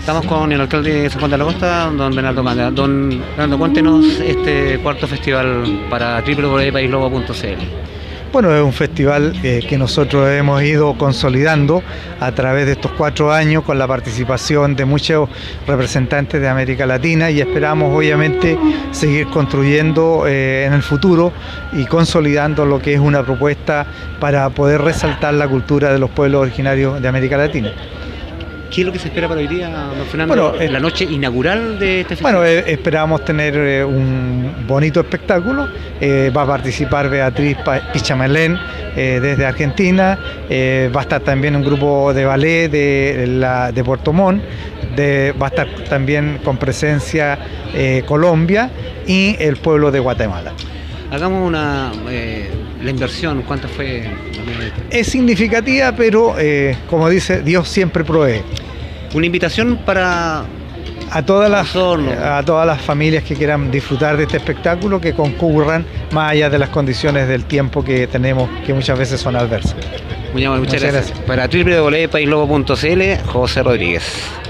Estamos con el alcalde de San Juan de la Costa, don Bernardo Manda. Don Bernardo, cuéntenos este cuarto festival para www.paislobo.cl. Bueno, es un festival que nosotros hemos ido consolidando a través de estos 4 años con la participación de muchos representantes de América Latina y esperamos obviamente seguir construyendo en el futuro y consolidando lo que es una propuesta para poder resaltar la cultura de los pueblos originarios de América Latina. ¿Qué es lo que se espera para hoy día, don Fernando? Bueno, la noche inaugural de este festival. Bueno, esperamos tener un bonito espectáculo. Va a participar Beatriz Pichamelén desde Argentina. Va a estar también un grupo de ballet de Puerto Montt. Va a estar también con presencia Colombia y el pueblo de Guatemala. Hagamos la inversión, ¿cuánto fue? Es significativa, pero como dice, Dios siempre provee. Una invitación para a todas las familias que quieran disfrutar de este espectáculo, que concurran más allá de las condiciones del tiempo que tenemos, que muchas veces son adversas. Muchas gracias. Para www.paislobo.cl, José Rodríguez.